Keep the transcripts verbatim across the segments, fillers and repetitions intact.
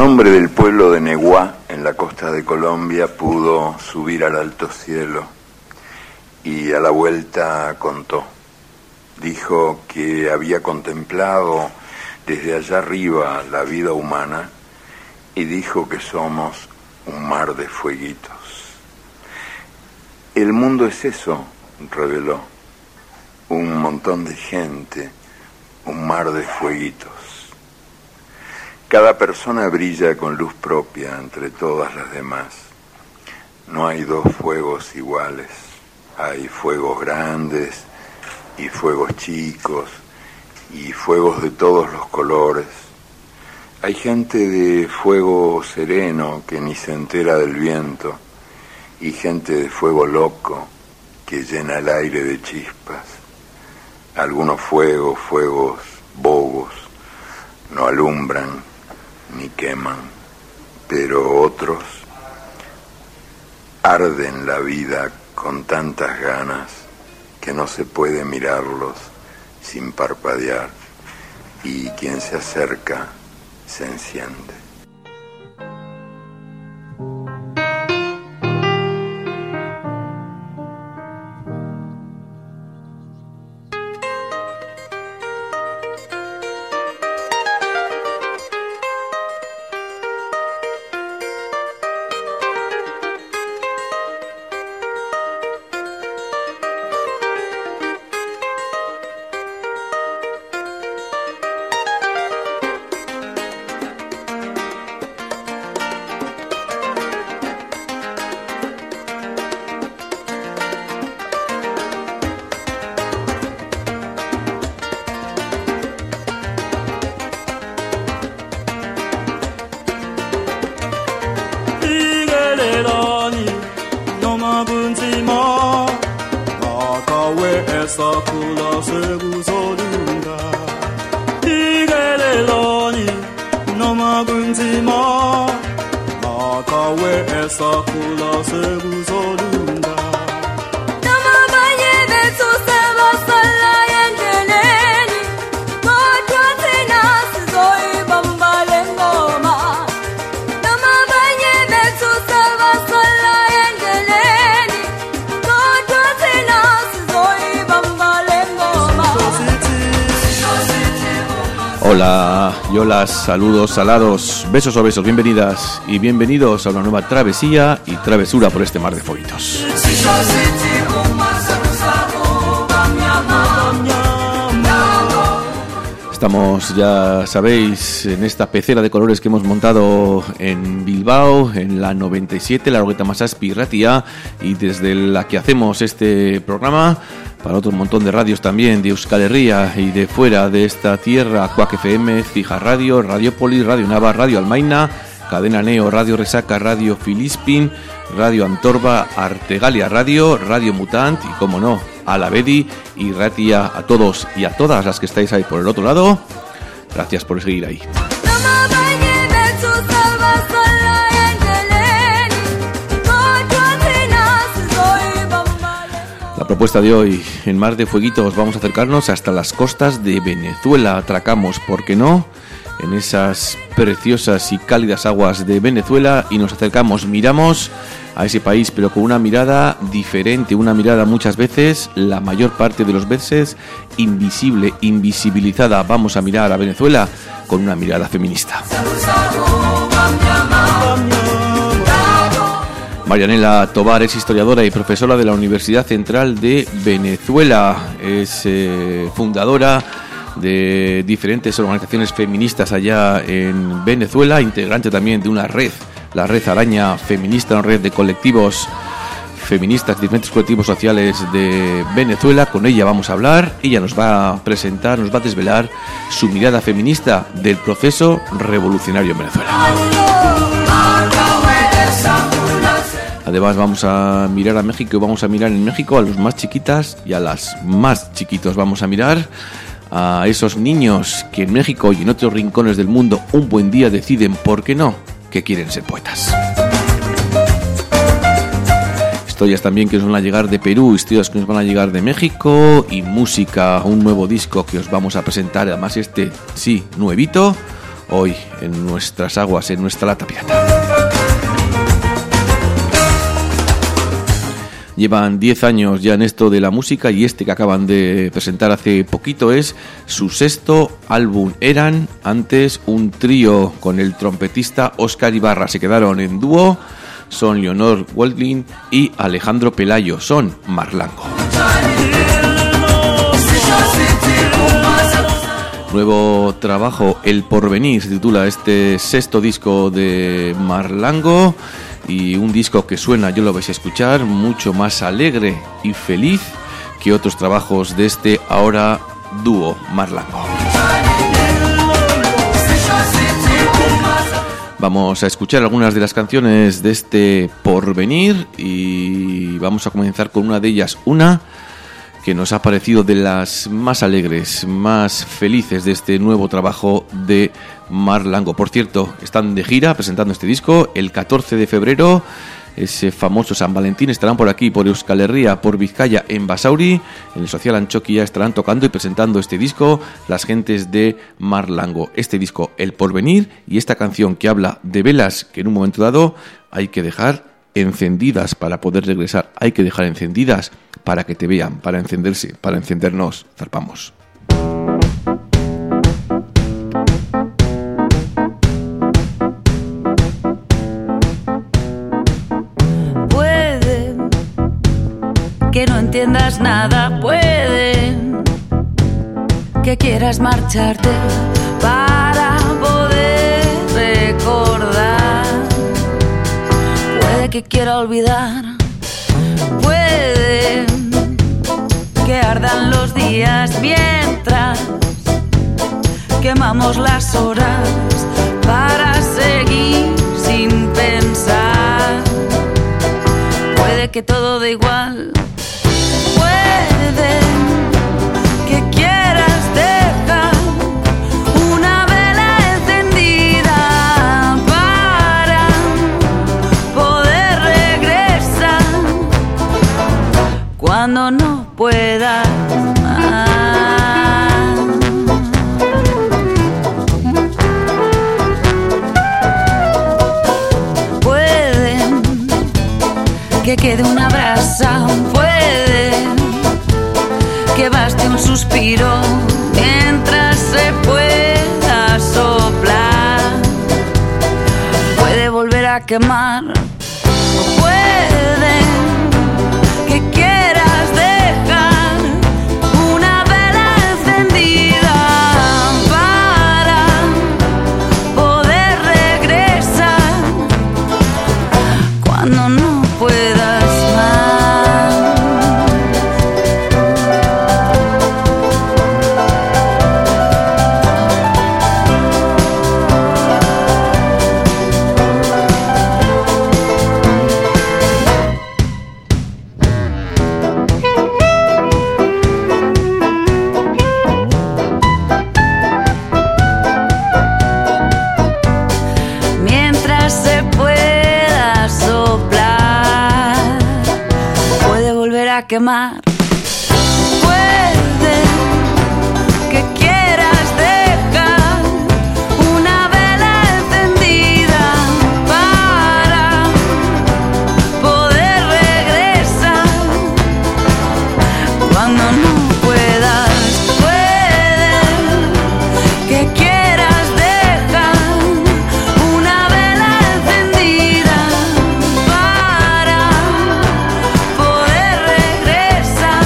hombre del pueblo de Neguá, en la costa de Colombia, pudo subir al alto cielo y a la vuelta contó. Dijo que había contemplado desde allá arriba la vida humana y dijo que somos un mar de fueguitos. El mundo es eso, reveló, un montón de gente, un mar de fueguitos. Cada persona brilla con luz propia entre todas las demás. No hay dos fuegos iguales. Hay fuegos grandes y fuegos chicos y fuegos de todos los colores. Hay gente de fuego sereno que ni se entera del viento y gente de fuego loco que llena el aire de chispas. Algunos fuegos, fuegos bobos, no alumbran ni queman, pero otros arden la vida con tantas ganas que no se puede mirarlos sin parpadear, y quien se acerca se enciende. Hola, y hola, saludos salados, besos o besos, bienvenidas y bienvenidos a una nueva travesía y travesura por este mar de fueguitos. Estamos, ya sabéis, en esta pecera de colores que hemos montado en Bilbao, en la noventa y siete, la Rogueta Masaspi Ratia, y desde la que hacemos este programa para otro montón de radios también de Euskal Herria y de fuera de esta tierra: Quack F M, Fija Radio, Radiopolis, Radio Nava, Radio Almaina, Cadena Neo, Radio Resaca, Radio Filispin, Radio Antorba, Artegalia Radio, Radio Mutant y, como no, Alavedi y Ratia. A todos y a todas las que estáis ahí por el otro lado, gracias por seguir ahí. La propuesta de hoy, en Mar de Fueguitos, vamos a acercarnos hasta las costas de Venezuela. Atracamos, ¿por qué no?, en esas preciosas y cálidas aguas de Venezuela y nos acercamos, miramos a ese país, pero con una mirada diferente, una mirada muchas veces, la mayor parte de los veces, invisible, invisibilizada. Vamos a mirar a Venezuela con una mirada feminista. Marianela Tobar es historiadora y profesora de la Universidad Central de Venezuela. Es eh, fundadora de diferentes organizaciones feministas allá en Venezuela, integrante también de una red, la Red Araña Feminista, una red de colectivos feministas, diferentes colectivos sociales de Venezuela. Con ella vamos a hablar, ella nos va a presentar, nos va a desvelar su mirada feminista del proceso revolucionario en Venezuela. Además vamos a mirar a México y vamos a mirar en México a los más chiquitas y a las más chiquitos. Vamos a mirar a esos niños que en México y en otros rincones del mundo un buen día deciden, ¿por qué no?, que quieren ser poetas. Historias también que nos van a llegar de Perú, historias que nos van a llegar de México y música, un nuevo disco que os vamos a presentar, además este, sí, nuevito. hoy en nuestras aguas, en nuestra lata pirata. Llevan diez años ya en esto de la música y este que acaban de presentar hace poquito es su sexto álbum. Eran antes un trío con el trompetista Óscar Ibarra. Se quedaron en dúo. Son Leonor Waldlin y Alejandro Pelayo. Son Marlango. Nuevo trabajo, El Porvenir, se titula este sexto disco de Marlango. Y un disco que suena, yo lo vais a escuchar, mucho más alegre y feliz que otros trabajos de este ahora dúo Marlango. Vamos a escuchar algunas de las canciones de este Porvenir y vamos a comenzar con una de ellas, una que nos ha parecido de las más alegres, más felices de este nuevo trabajo de Marlango. Por cierto, están de gira presentando este disco el catorce de febrero, ese famoso San Valentín. Estarán por aquí, por Euskal Herria, por Vizcaya, en Basauri, en el Social Antxokia estarán tocando y presentando este disco las gentes de Marlango. Este disco, El Porvenir, y esta canción que habla de velas que en un momento dado hay que dejar encendidas para poder regresar, hay que dejar encendidas para que te vean, para encenderse, para encendernos. Zarpamos. Puede que no entiendas nada, puede que quieras marcharte para poder recordar, puede que quiera olvidar, puede que ardan los días mientras quemamos las horas para seguir sin pensar, puede que todo dé igual, puede que quieras dejar una vela encendida para poder regresar cuando no puedas más. Puede que quede una brasa, puede que baste un suspiro mientras se pueda soplar, puede volver a quemar, puede que quieras dejar una vela encendida para poder regresar cuando no puedas más. Mientras se pueda soplar, puede volver a quemar, puede que quieras dejar una vela encendida para poder regresar cuando no puedas, puede que quieras dejar una vela encendida para poder regresar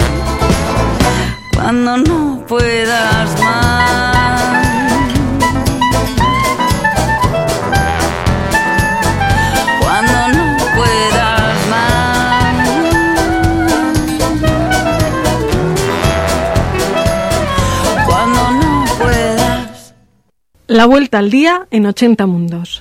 cuando no puedas más. Cuando no puedas más. Cuando no puedas. La vuelta al día en ochenta mundos.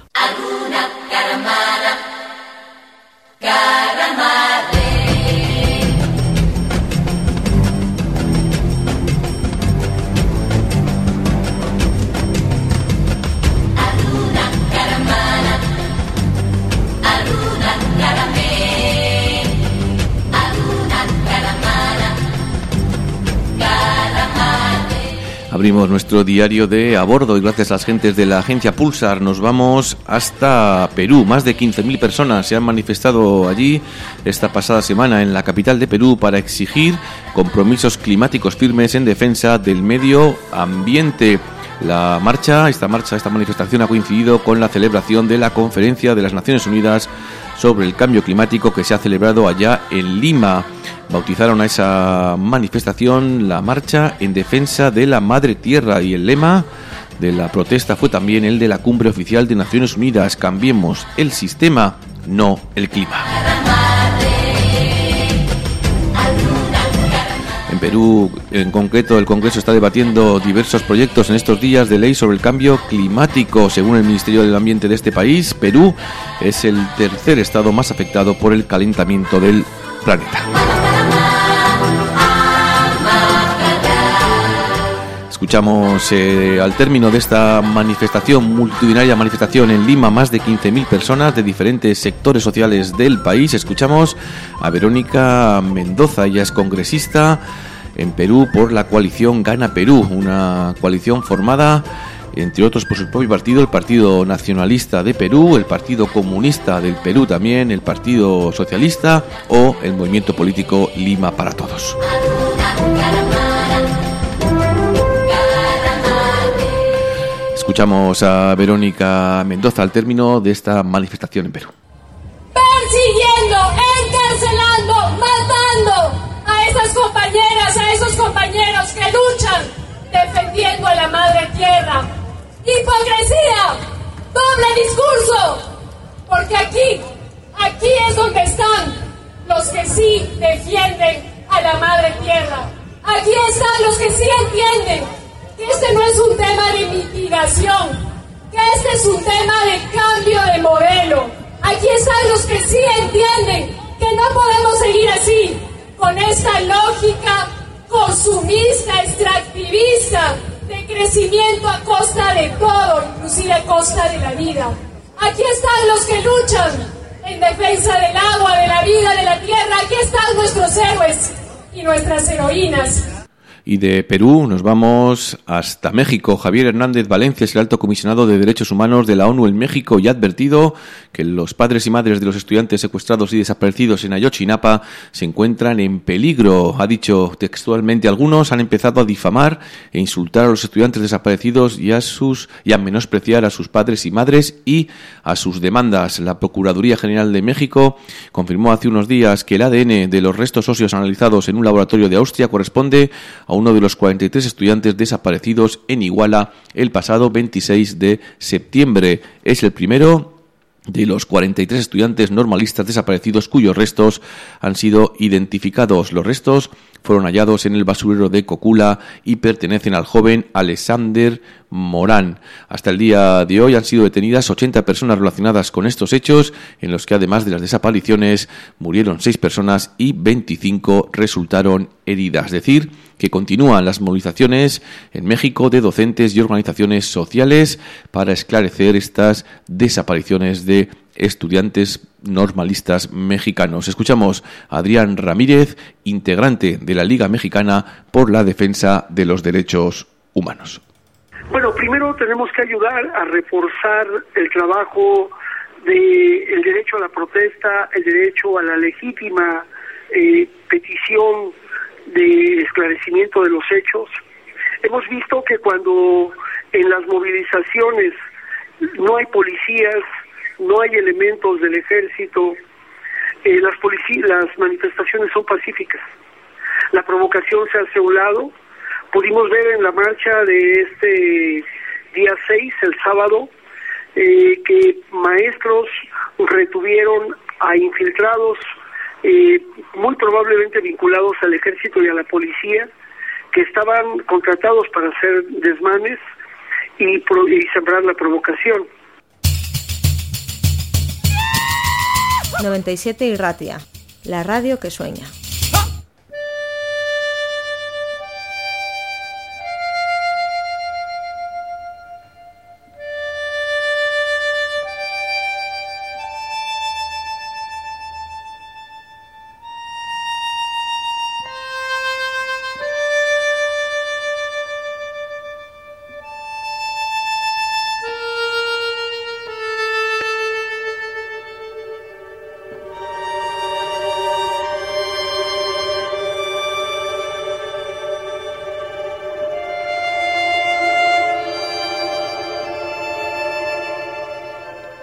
Abrimos nuestro diario de a bordo y gracias a las gentes de la agencia Pulsar nos vamos hasta Perú. Más de quince mil personas se han manifestado allí esta pasada semana en la capital de Perú para exigir compromisos climáticos firmes en defensa del medio ambiente. La marcha, esta marcha, esta manifestación ha coincidido con la celebración de la Conferencia de las Naciones Unidas sobre el Cambio Climático que se ha celebrado allá en Lima. Bautizaron a esa manifestación la Marcha en Defensa de la Madre Tierra y el lema de la protesta fue también el de la Cumbre Oficial de Naciones Unidas: cambiemos el sistema, no el clima. En Perú, en concreto, el Congreso está debatiendo diversos proyectos en estos días de ley sobre el cambio climático. Según el Ministerio del Ambiente de este país, Perú es el tercer estado más afectado por el calentamiento del planeta. Escuchamos eh, al término de esta manifestación, multitudinaria manifestación en Lima, más de quince mil personas de diferentes sectores sociales del país. Escuchamos a Verónica Mendoza, ella es congresista en Perú por la coalición Gana Perú, una coalición formada entre otros por su propio partido, el Partido Nacionalista de Perú, el Partido Comunista del Perú también, el Partido Socialista o el movimiento político Lima para Todos. Escuchamos a Verónica Mendoza al término de esta manifestación en Perú. Persiguiendo, encarcelando, matando a esas compañeras, a esos compañeros que luchan defendiendo a la madre tierra. Hipocresía, doble discurso, porque aquí, aquí es donde están los que sí defienden a la madre tierra. Aquí están los que sí entienden que este no es un tema de mitigación, que este es un tema de cambio de modelo. Aquí están los que sí entienden que no podemos seguir así, con esta lógica consumista, extractivista, de crecimiento a costa de todo, inclusive a costa de la vida. Aquí están los que luchan en defensa del agua, de la vida, de la tierra. Aquí están nuestros héroes y nuestras heroínas. Y de Perú nos vamos hasta México. Javier Hernández Valencia es el alto comisionado de Derechos Humanos de la ONU en México y ha advertido que los padres y madres de los estudiantes secuestrados y desaparecidos en Ayotzinapa se encuentran en peligro. Ha dicho textualmente: algunos han empezado a difamar e insultar a los estudiantes desaparecidos y a sus y a menospreciar a sus padres y madres y a sus demandas. La Procuraduría General de México confirmó hace unos días que el A D N de los restos óseos analizados en un laboratorio de Austria corresponde a uno de los cuarenta y tres estudiantes desaparecidos en Iguala el pasado veintiséis de septiembre. Es el primero de los cuarenta y tres estudiantes normalistas desaparecidos cuyos restos han sido identificados. Los restos fueron hallados en el basurero de Cocula y pertenecen al joven Alexander Morán. Hasta el día de hoy han sido detenidas ochenta personas relacionadas con estos hechos, en los que además de las desapariciones murieron seis personas y veinticinco resultaron heridas. Es decir, que continúan las movilizaciones en México de docentes y organizaciones sociales para esclarecer estas desapariciones de estudiantes normalistas mexicanos. Escuchamos a Adrián Ramírez, integrante de la Liga Mexicana por la Defensa de los Derechos Humanos. Bueno, primero tenemos que ayudar a reforzar el trabajo del derecho a la protesta, el derecho a la legítima eh, petición de esclarecimiento de los hechos. Hemos visto que cuando en las movilizaciones no hay policías, no hay elementos del ejército, eh, las, polici- las manifestaciones son pacíficas. La provocación se hace a un lado. Pudimos ver en la marcha de este día seis, el sábado, eh, que maestros retuvieron a infiltrados eh, muy probablemente vinculados al ejército y a la policía, que estaban contratados para hacer desmanes y, pro- y sembrar la provocación. noventa y siete Irratia, la radio que sueña.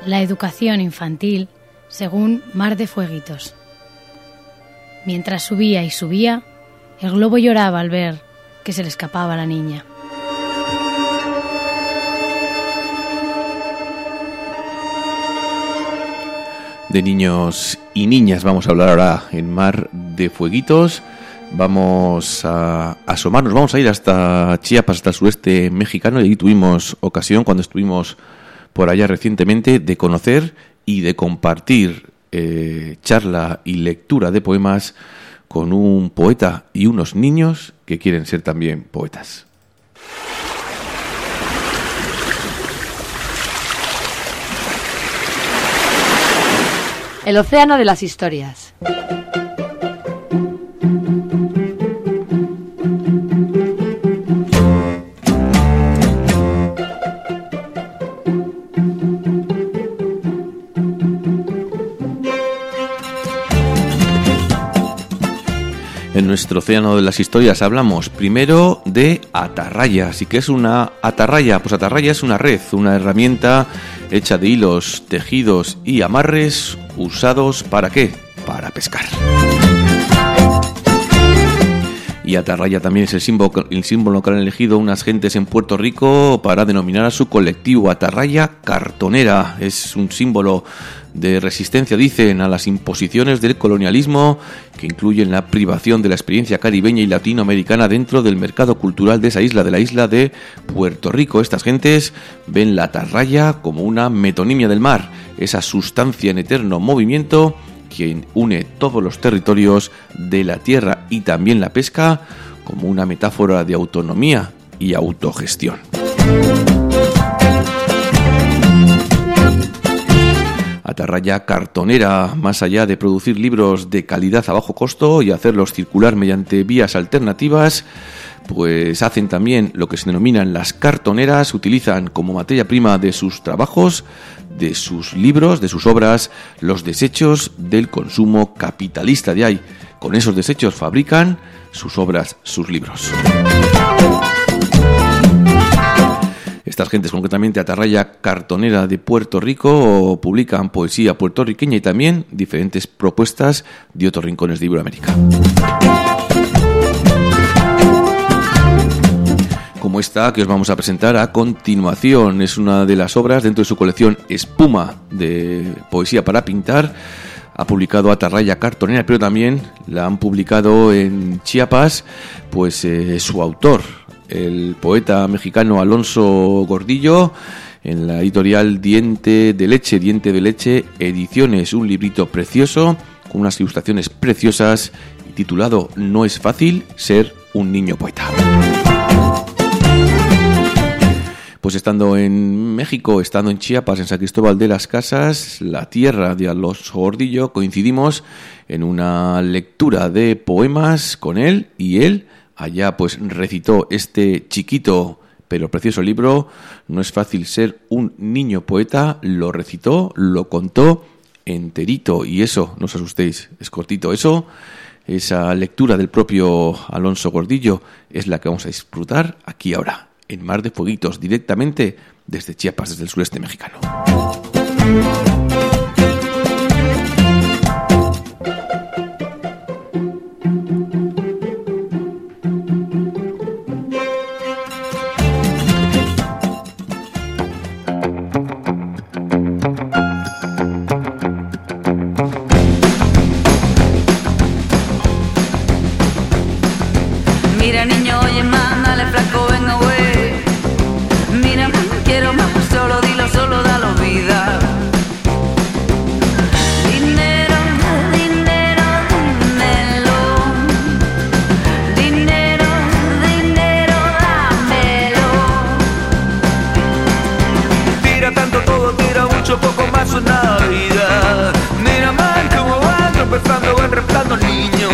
la educación infantil según Mar de Fueguitos. Mientras subía y subía, el globo lloraba al ver que se le escapaba la niña. De niños y niñas vamos a hablar ahora en Mar de Fueguitos. Vamos a asomarnos, vamos a ir hasta Chiapas, hasta el sureste mexicano, y allí tuvimos ocasión, cuando estuvimos por allá recientemente, de conocer y de compartir eh, charla y lectura de poemas con un poeta y unos niños que quieren ser también poetas. El océano de las historias. En nuestro océano de las historias hablamos primero de atarrayas. ¿Y qué es una atarraya? Pues atarraya es una red, una herramienta hecha de hilos, tejidos y amarres usados ¿para qué? Para pescar. Y atarraya también es el símbolo, el símbolo que han elegido unas gentes en Puerto Rico para denominar a su colectivo. Atarraya cartonera es un símbolo de resistencia, dicen, a las imposiciones del colonialismo, que incluyen la privación de la experiencia caribeña y latinoamericana dentro del mercado cultural de esa isla, de la isla de Puerto Rico. Estas gentes ven la atarraya como una metonimia del mar, esa sustancia en eterno movimiento que une todos los territorios de la tierra, y también la pesca como una metáfora de autonomía y autogestión. Atarraya cartonera, más allá de producir libros de calidad a bajo costo y hacerlos circular mediante vías alternativas, pues hacen también lo que se denominan las cartoneras, utilizan como materia prima de sus trabajos, de sus libros, de sus obras, los desechos del consumo capitalista de ahí. Con esos desechos fabrican sus obras, sus libros. Estas gentes, concretamente Atarraya cartonera de Puerto Rico, publican poesía puertorriqueña y también diferentes propuestas de otros rincones de Iberoamérica. Como esta que os vamos a presentar a continuación. Es una de las obras dentro de su colección Espuma de poesía para pintar. Ha publicado Atarraya cartonera, pero también la han publicado en Chiapas, pues eh, su autor, el poeta mexicano Alonso Gordillo, en la editorial Diente de Leche, Diente de Leche Ediciones, un librito precioso con unas ilustraciones preciosas, titulado No es fácil ser un niño poeta. Pues estando en México, estando en Chiapas, en San Cristóbal de las Casas, la tierra de Alonso Gordillo, coincidimos en una lectura de poemas con él, y él allá pues recitó este chiquito pero precioso libro, No es fácil ser un niño poeta. Lo recitó, lo contó enterito, y eso, no os asustéis, es cortito. Eso, esa lectura del propio Alonso Gordillo es la que vamos a disfrutar aquí ahora, en Mar de Fueguitos, directamente desde Chiapas, desde el sureste mexicano. Mira niño, oye mándale flaco, venga güey. Mira, quiero más, solo dilo, solo dalo vida. Dinero, dinero, dímelo. Dinero, dinero, dámelo. Tira tanto todo, tira mucho, poco más una vida. Mira man, como van tropezando, van reptando niño.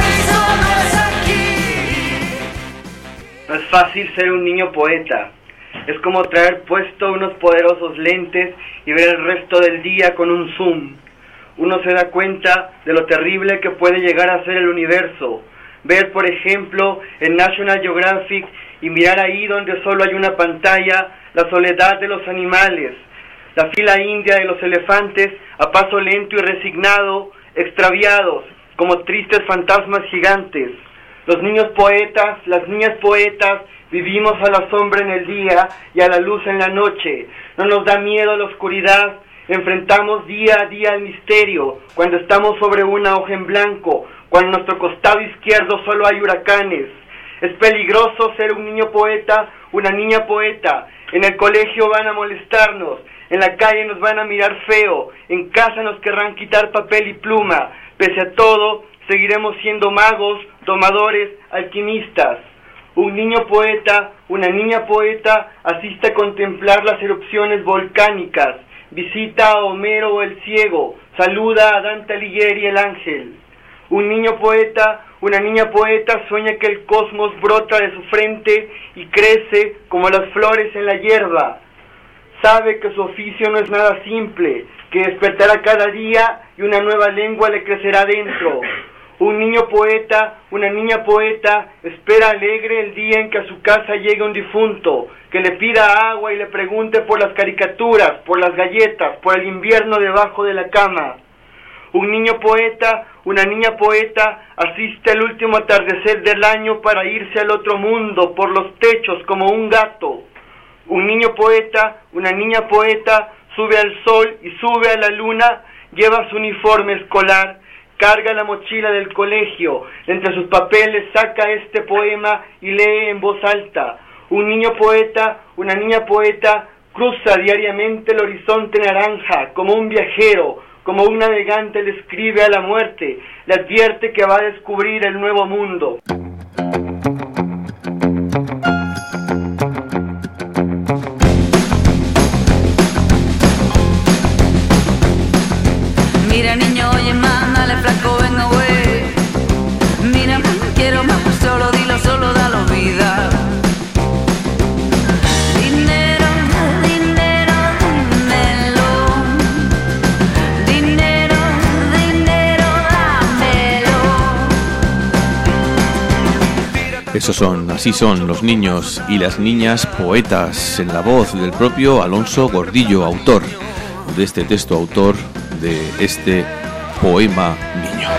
No es fácil ser un niño poeta. Es como traer puesto unos poderosos lentes y ver el resto del día con un zoom. Uno se da cuenta de lo terrible que puede llegar a ser el universo. Ver, por ejemplo, en National Geographic y mirar ahí donde solo hay una pantalla, la soledad de los animales, la fila india de los elefantes a paso lento y resignado, extraviados, como tristes fantasmas gigantes. Los niños poetas, las niñas poetas, vivimos a la sombra en el día y a la luz en la noche. No nos da miedo la oscuridad, enfrentamos día a día el misterio, cuando estamos sobre una hoja en blanco, cuando a nuestro costado izquierdo solo hay huracanes. Es peligroso ser un niño poeta, una niña poeta. En el colegio van a molestarnos, en la calle nos van a mirar feo, en casa nos querrán quitar papel y pluma. Pese a todo, seguiremos siendo magos, domadores, alquimistas. Un niño poeta, una niña poeta, asiste a contemplar las erupciones volcánicas, visita a Homero el ciego, saluda a Dante Alighieri el ángel. Un niño poeta, una niña poeta sueña que el cosmos brota de su frente y crece como las flores en la hierba. Sabe que su oficio no es nada simple, que despertará cada día y una nueva lengua le crecerá dentro. Un niño poeta, una niña poeta, espera alegre el día en que a su casa llegue un difunto, que le pida agua y le pregunte por las caricaturas, por las galletas, por el invierno debajo de la cama. Un niño poeta, una niña poeta, asiste al último atardecer del año para irse al otro mundo, por los techos como un gato. Un niño poeta, una niña poeta, sube al sol y sube a la luna, lleva su uniforme escolar, carga la mochila del colegio, entre sus papeles saca este poema y lee en voz alta. Un niño poeta, una niña poeta, cruza diariamente el horizonte naranja, como un viajero, como un navegante le escribe a la muerte, le advierte que va a descubrir el nuevo mundo. Mira niño, oye más, dale flaco, venga güey. Mira, quiero más, solo dilo, solo dalo vida. Dinero, dinero, dámelo. Dinero, dinero, dámelo. Esos son, así son los niños y las niñas poetas, en la voz del propio Alonso Gordillo, autor de este texto, autor de este poema niño.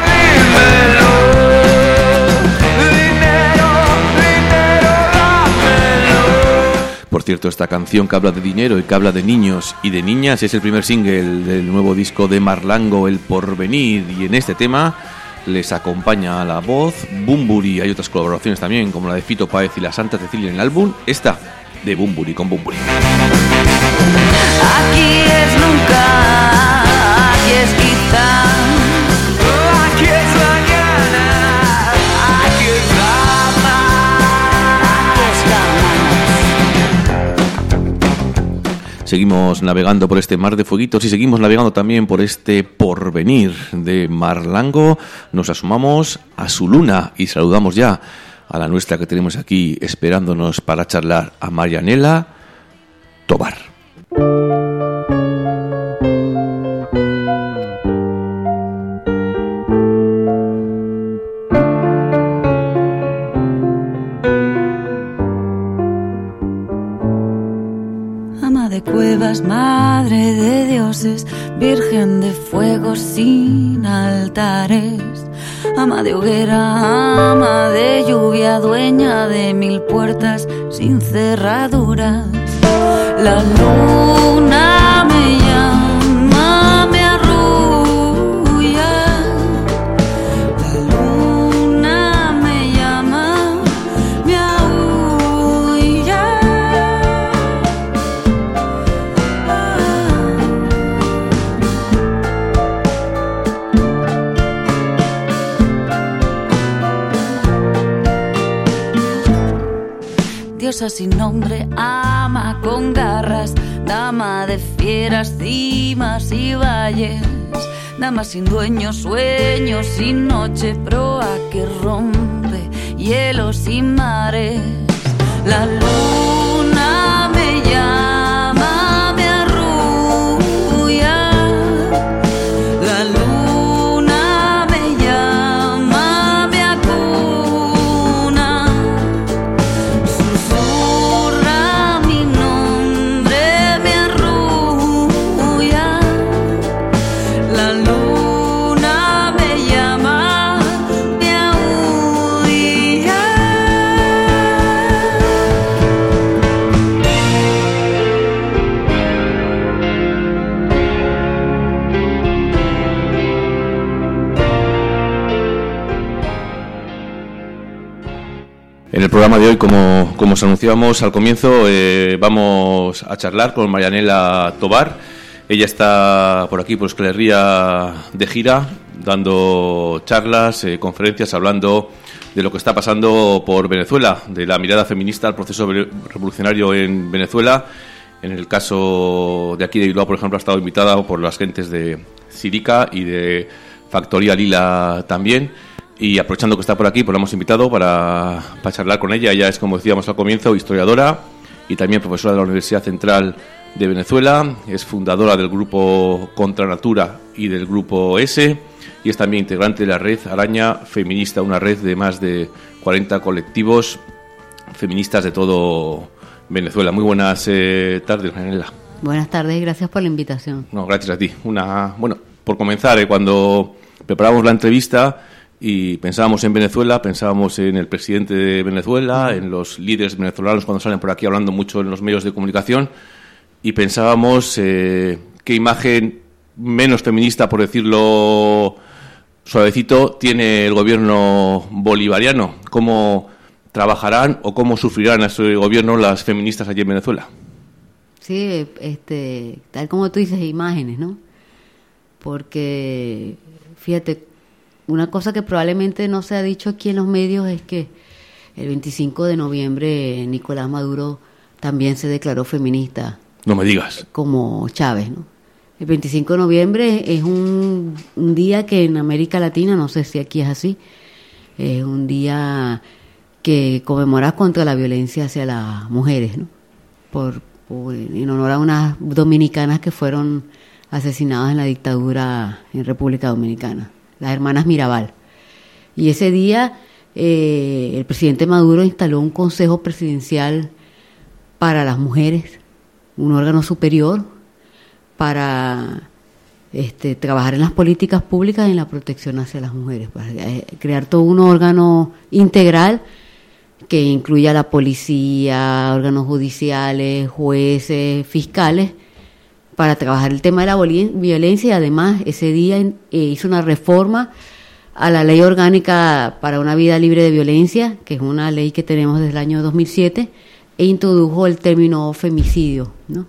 Por cierto, esta canción que habla de dinero y que habla de niños y de niñas es el primer single del nuevo disco de Marlango, El Porvenir, y en este tema les acompaña a la voz Bumburi. Hay otras colaboraciones también, como la de Fito Páez y la Santa Cecilia en el álbum, esta de Bumburi con Bumburi. Aquí es nunca, aquí es quizá, aquí es mañana, aquí es jamás, aquí es jamás. Seguimos navegando por este mar de fueguitos y seguimos navegando también por este porvenir de Marlango. Nos asomamos a su luna y saludamos ya a la nuestra que tenemos aquí esperándonos para charlar, a Marianela Tobar. Ama de cuevas, madre de dioses, virgen de fuego sin altares. Ama de hoguera, ama de lluvia, dueña de mil puertas sin cerraduras. La luna me llama, me arrulla. La luna me llama, me aúlla. Diosa sin nombre, ama con garras, dama de fieras, cimas y valles, dama sin dueño, sueño sin noche, proa que rompe hielos y mares. La luna En el programa de hoy, como, como os anunciábamos al comienzo, eh, vamos a charlar con Marianela Tobar. Ella está por aquí, por Euskal Herria, de gira, dando charlas, eh, conferencias, hablando de lo que está pasando por Venezuela, de la mirada feminista al proceso revolucionario en Venezuela. En el caso de aquí de Bilbao, por ejemplo, ha estado invitada por las gentes de Cirica y de Factoría Lila también. Y aprovechando que está por aquí, pues la hemos invitado para, para charlar con ella. Ella es, como decíamos al comienzo, historiadora y también profesora de la Universidad Central de Venezuela. Es fundadora del grupo Contra Natura y del grupo S. Y es también integrante de la red Araña Feminista, una red de más de cuarenta colectivos feministas de todo Venezuela. Muy buenas eh, tardes, Marianela. Buenas tardes y gracias por la invitación. No, gracias a ti. Una, bueno, por comenzar, eh, cuando preparamos la entrevista y pensábamos en Venezuela, pensábamos en el presidente de Venezuela, en los líderes venezolanos cuando salen por aquí hablando mucho en los medios de comunicación, y pensábamos eh, qué imagen menos feminista, por decirlo suavecito, tiene el gobierno bolivariano. ¿Cómo trabajarán o cómo sufrirán a ese gobierno las feministas allí en Venezuela? Sí, este, tal como tú dices, imágenes, ¿no? Porque, fíjate, una cosa que probablemente no se ha dicho aquí en los medios es que el veinticinco de noviembre Nicolás Maduro también se declaró feminista. No me digas. Como Chávez, ¿no? El veinticinco de noviembre es un, un día que en América Latina, no sé si aquí es así, es un día que conmemora contra la violencia hacia las mujeres, ¿no? Por, por, en honor a unas dominicanas que fueron asesinadas en la dictadura en República Dominicana, las hermanas Mirabal. Y ese día eh, el presidente Maduro instaló un consejo presidencial para las mujeres, un órgano superior para este, trabajar en las políticas públicas y en la protección hacia las mujeres, para eh, crear todo un órgano integral que incluya a la policía, órganos judiciales, jueces, fiscales, para trabajar el tema de la violencia. Y además ese día eh, hizo una reforma a la Ley Orgánica para una Vida Libre de Violencia, que es una ley que tenemos desde el año dos mil siete, e introdujo el término femicidio, ¿no?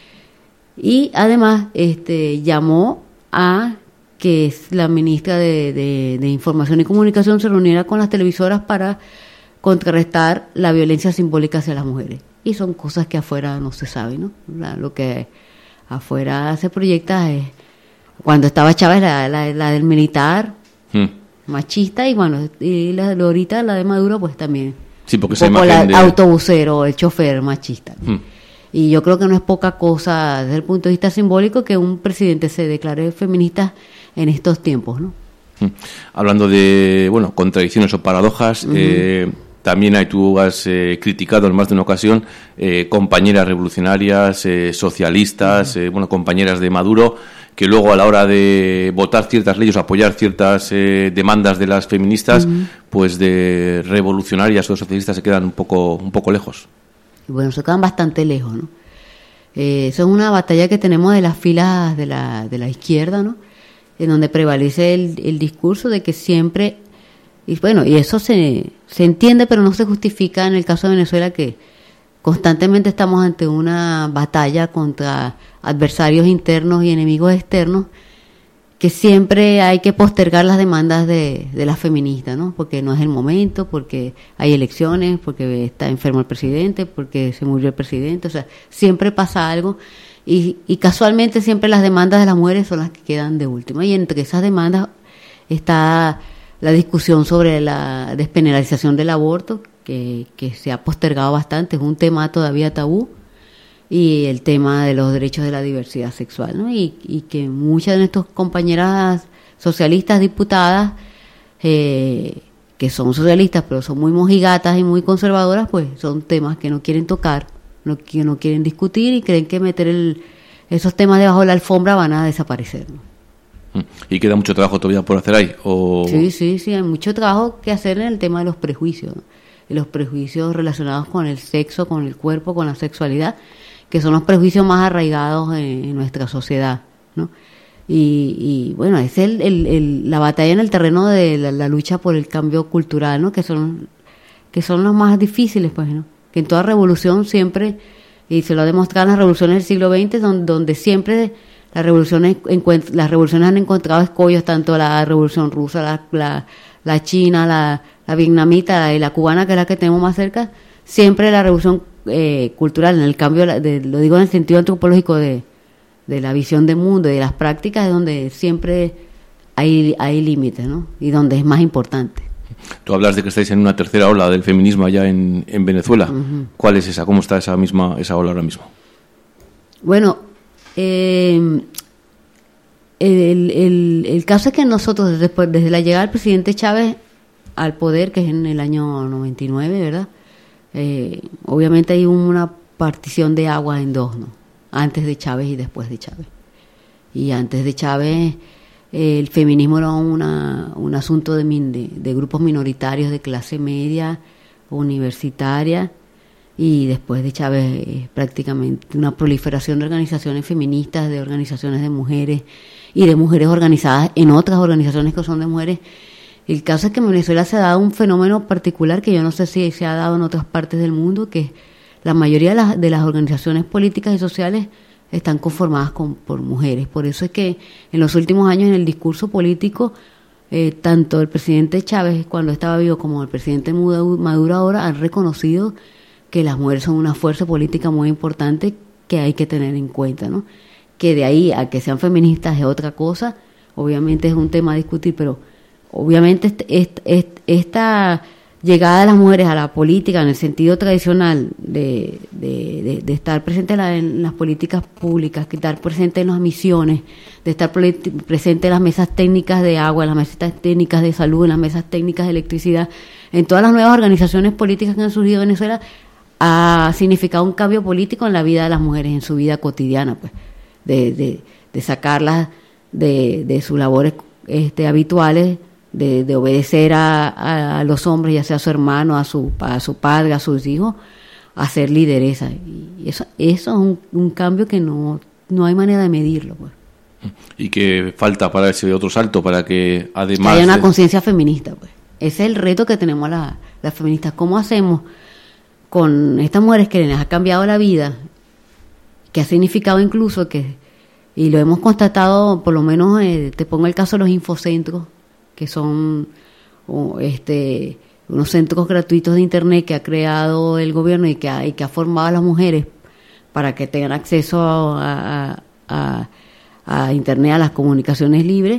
Y además este, llamó a que la ministra de, de, de Información y Comunicación se reuniera con las televisoras para contrarrestar la violencia simbólica hacia las mujeres. Y son cosas que afuera no se sabe, ¿no? La, lo que afuera se proyecta es cuando estaba Chávez, la, la, la del militar hmm. machista, y bueno, y la de ahorita, la de Maduro, pues también sí, porque un poco se el de... autobusero, el chofer machista, ¿no? hmm. Y yo creo que no es poca cosa desde el punto de vista simbólico que un presidente se declare feminista en estos tiempos, ¿no? hmm. Hablando de, bueno, contradicciones o paradojas, uh-huh. eh, también hay, tú has eh, criticado en más de una ocasión eh, compañeras revolucionarias, eh, socialistas, uh-huh. eh, bueno, compañeras de Maduro, que luego a la hora de votar ciertas leyes o apoyar ciertas eh, demandas de las feministas, uh-huh. pues de revolucionarias o socialistas se quedan un poco, un poco lejos. Bueno, se quedan bastante lejos, ¿no? Eh, eso es una batalla que tenemos de las filas de la, de la izquierda, ¿no? En donde prevalece el, el discurso de que siempre... Y bueno, y eso se, se entiende, pero no se justifica en el caso de Venezuela, que constantemente estamos ante una batalla contra adversarios internos y enemigos externos, que siempre hay que postergar las demandas de, de las feministas, ¿no? Porque no es el momento, porque hay elecciones, porque está enfermo el presidente, porque se murió el presidente, o sea, siempre pasa algo, y, y casualmente siempre las demandas de las mujeres son las que quedan de último, y entre esas demandas está la discusión sobre la despenalización del aborto, que, que se ha postergado bastante, es un tema todavía tabú, y el tema de los derechos de la diversidad sexual, ¿no? Y, y que muchas de nuestras compañeras socialistas, diputadas, eh, que son socialistas pero son muy mojigatas y muy conservadoras, pues son temas que no quieren tocar, no, que no quieren discutir y creen que meter el, esos temas debajo de la alfombra van a desaparecer, ¿no? ¿Y queda mucho trabajo todavía por hacer ahí? ¿O... Sí, sí, sí, hay mucho trabajo que hacer en el tema de los prejuicios, ¿no? Y los prejuicios relacionados con el sexo, con el cuerpo, con la sexualidad, que son los prejuicios más arraigados en, en nuestra sociedad, ¿no? Y, y bueno, es el, el, el, la batalla en el terreno de la, la lucha por el cambio cultural, ¿no? Que son, que son los más difíciles, pues, ¿no? Que en toda revolución siempre, y se lo ha demostrado en las revoluciones del siglo veinte, donde, donde siempre las revoluciones, las revoluciones han encontrado escollos, tanto la revolución rusa, la, la, la china, la, la vietnamita y la, la cubana, que es la que tenemos más cerca, siempre la revolución eh, cultural, en el cambio, de, lo digo en el sentido antropológico de, de la visión del mundo y de las prácticas, es donde siempre hay, hay límites, ¿no? Y donde es más importante. Tú hablas de que estáis en una tercera ola del feminismo allá en, en Venezuela. Uh-huh. ¿Cuál es esa? ¿Cómo está esa misma esa ola ahora mismo? Bueno, eh, el, el, el caso es que nosotros, después, desde la llegada del presidente Chávez al poder, que es en el año noventa y nueve, ¿verdad? Eh, obviamente hay una partición de agua en dos, ¿no? Antes de Chávez y después de Chávez. Y antes de Chávez eh, el feminismo era una, un asunto de, de, de grupos minoritarios de clase media, universitaria, y después de Chávez eh, prácticamente una proliferación de organizaciones feministas, de organizaciones de mujeres y de mujeres organizadas en otras organizaciones que son de mujeres. El caso es que en Venezuela se ha dado un fenómeno particular que yo no sé si se ha dado en otras partes del mundo, que la mayoría de las, de las organizaciones políticas y sociales están conformadas con, por mujeres. Por eso es que en los últimos años en el discurso político, eh, tanto el presidente Chávez cuando estaba vivo como el presidente Maduro ahora han reconocido que las mujeres son una fuerza política muy importante que hay que tener en cuenta, ¿no? Que de ahí a que sean feministas es otra cosa, obviamente es un tema a discutir, pero obviamente esta, esta, esta llegada de las mujeres a la política en el sentido tradicional de, de, de, de estar presente en, la, en las políticas públicas, de estar presente en las misiones, de estar presente en las mesas técnicas de agua, en las mesas técnicas de salud, en las mesas técnicas de electricidad, en todas las nuevas organizaciones políticas que han surgido en Venezuela, ha significado un cambio político en la vida de las mujeres, en su vida cotidiana, pues, de, de, de sacarlas de, de sus labores este, habituales, De, de obedecer a, a, a los hombres, ya sea a su hermano, a su, a su padre, a sus hijos, a ser lideresa. Y eso, eso es un, un cambio que no, no hay manera de medirlo, pues. ¿Y qué falta para ese otro salto? Para que además... Que haya una conciencia feminista, pues. Ese es el reto que tenemos las, las feministas. ¿Cómo hacemos con estas mujeres que les ha cambiado la vida? Que ha significado incluso que, y lo hemos constatado, por lo menos, eh, te pongo el caso de los infocentros, que son o, este, unos centros gratuitos de internet que ha creado el gobierno y que ha, y que ha formado a las mujeres para que tengan acceso a, a, a, a internet, a las comunicaciones libres,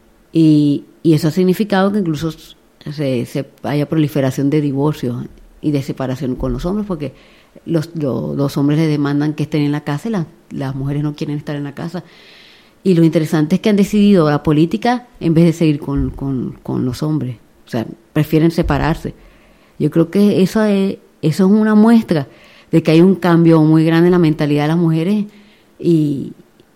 y, y eso ha significado que incluso se, se haya proliferación de divorcios y de separación con los hombres, porque los, los, los hombres les demandan que estén en la casa y las, las mujeres no quieren estar en la casa. Y lo interesante es que han decidido la política en vez de seguir con, con, con los hombres. O sea, prefieren separarse. Yo creo que eso es, eso es una muestra de que hay un cambio muy grande en la mentalidad de las mujeres, y,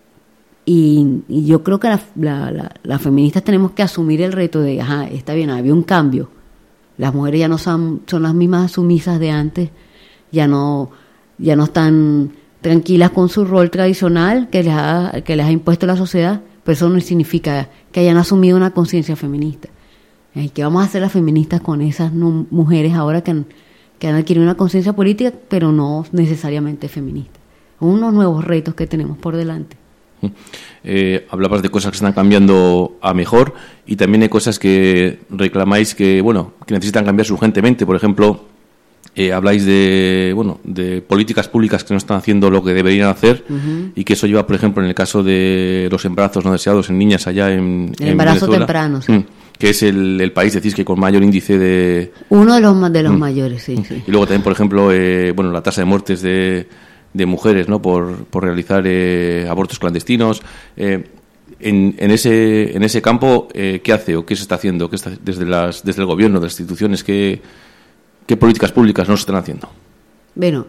y, y yo creo que la, la, la, las feministas tenemos que asumir el reto de, ajá, está bien, había un cambio. Las mujeres ya no son, son las mismas sumisas de antes, ya no, ya no están tranquilas con su rol tradicional que les ha, que les ha impuesto la sociedad, pero eso no significa que hayan asumido una conciencia feminista. ¿Y qué vamos a hacer las feministas con esas no, mujeres ahora que han, que han adquirido una conciencia política, pero no necesariamente feminista? Unos nuevos retos que tenemos por delante. Eh, hablabas de cosas que están cambiando a mejor, y también hay cosas que reclamáis que, bueno, que necesitan cambiarse urgentemente. Por ejemplo, Eh, habláis de bueno de políticas públicas que no están haciendo lo que deberían hacer, uh-huh. y que eso lleva, por ejemplo, en el caso de los embarazos no deseados en niñas allá en, el en embarazo Venezuela, temprano, sí. que es el, el país, decís, que con mayor índice de... Uno de los, de los mm. mayores, sí, sí. Y luego también, por ejemplo, eh, bueno, la tasa de muertes de, de mujeres, ¿no?, por, por realizar eh, abortos clandestinos. Eh, en, en, ese, en ese campo, eh, ¿qué hace o qué se está haciendo? ¿Qué está, desde, las, desde el gobierno, de las instituciones, qué, qué políticas públicas no se están haciendo? Bueno,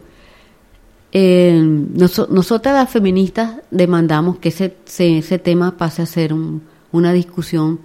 eh, nos, nosotras las feministas demandamos que ese, ese, ese tema pase a ser un, una discusión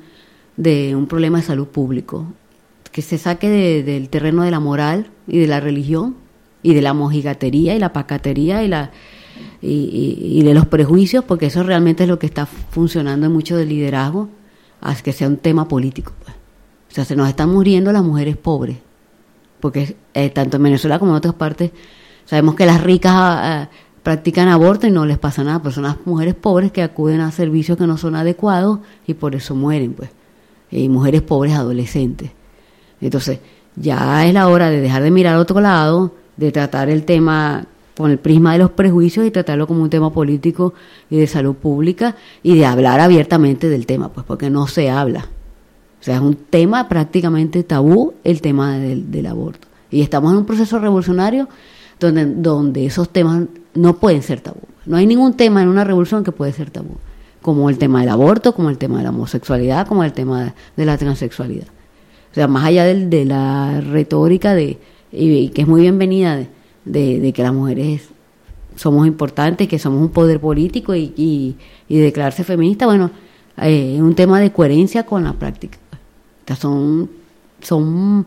de un problema de salud público, que se saque de, del terreno de la moral y de la religión y de la mojigatería y la pacatería y la y, y, y de los prejuicios, porque eso realmente es lo que está funcionando en mucho del liderazgo, a que sea un tema político, pues. O sea, se nos están muriendo las mujeres pobres, porque eh, tanto en Venezuela como en otras partes sabemos que las ricas eh, practican aborto y no les pasa nada, pero son las mujeres pobres que acuden a servicios que no son adecuados y por eso mueren, pues. Y mujeres pobres adolescentes. Entonces, ya es la hora de dejar de mirar a otro lado, de tratar el tema con el prisma de los prejuicios y tratarlo como un tema político y de salud pública y de hablar abiertamente del tema, pues porque no se habla. O sea, es un tema prácticamente tabú el tema del, del aborto. Y estamos en un proceso revolucionario donde, donde esos temas no pueden ser tabú. No hay ningún tema en una revolución que puede ser tabú, como el tema del aborto, como el tema de la homosexualidad, como el tema de, de la transexualidad. O sea, más allá de, de la retórica de y, y que es muy bienvenida de, de, de que las mujeres somos importantes, que somos un poder político y, y, y declararse feminista, bueno, eh, es un tema de coherencia con la práctica. O sea, son, son,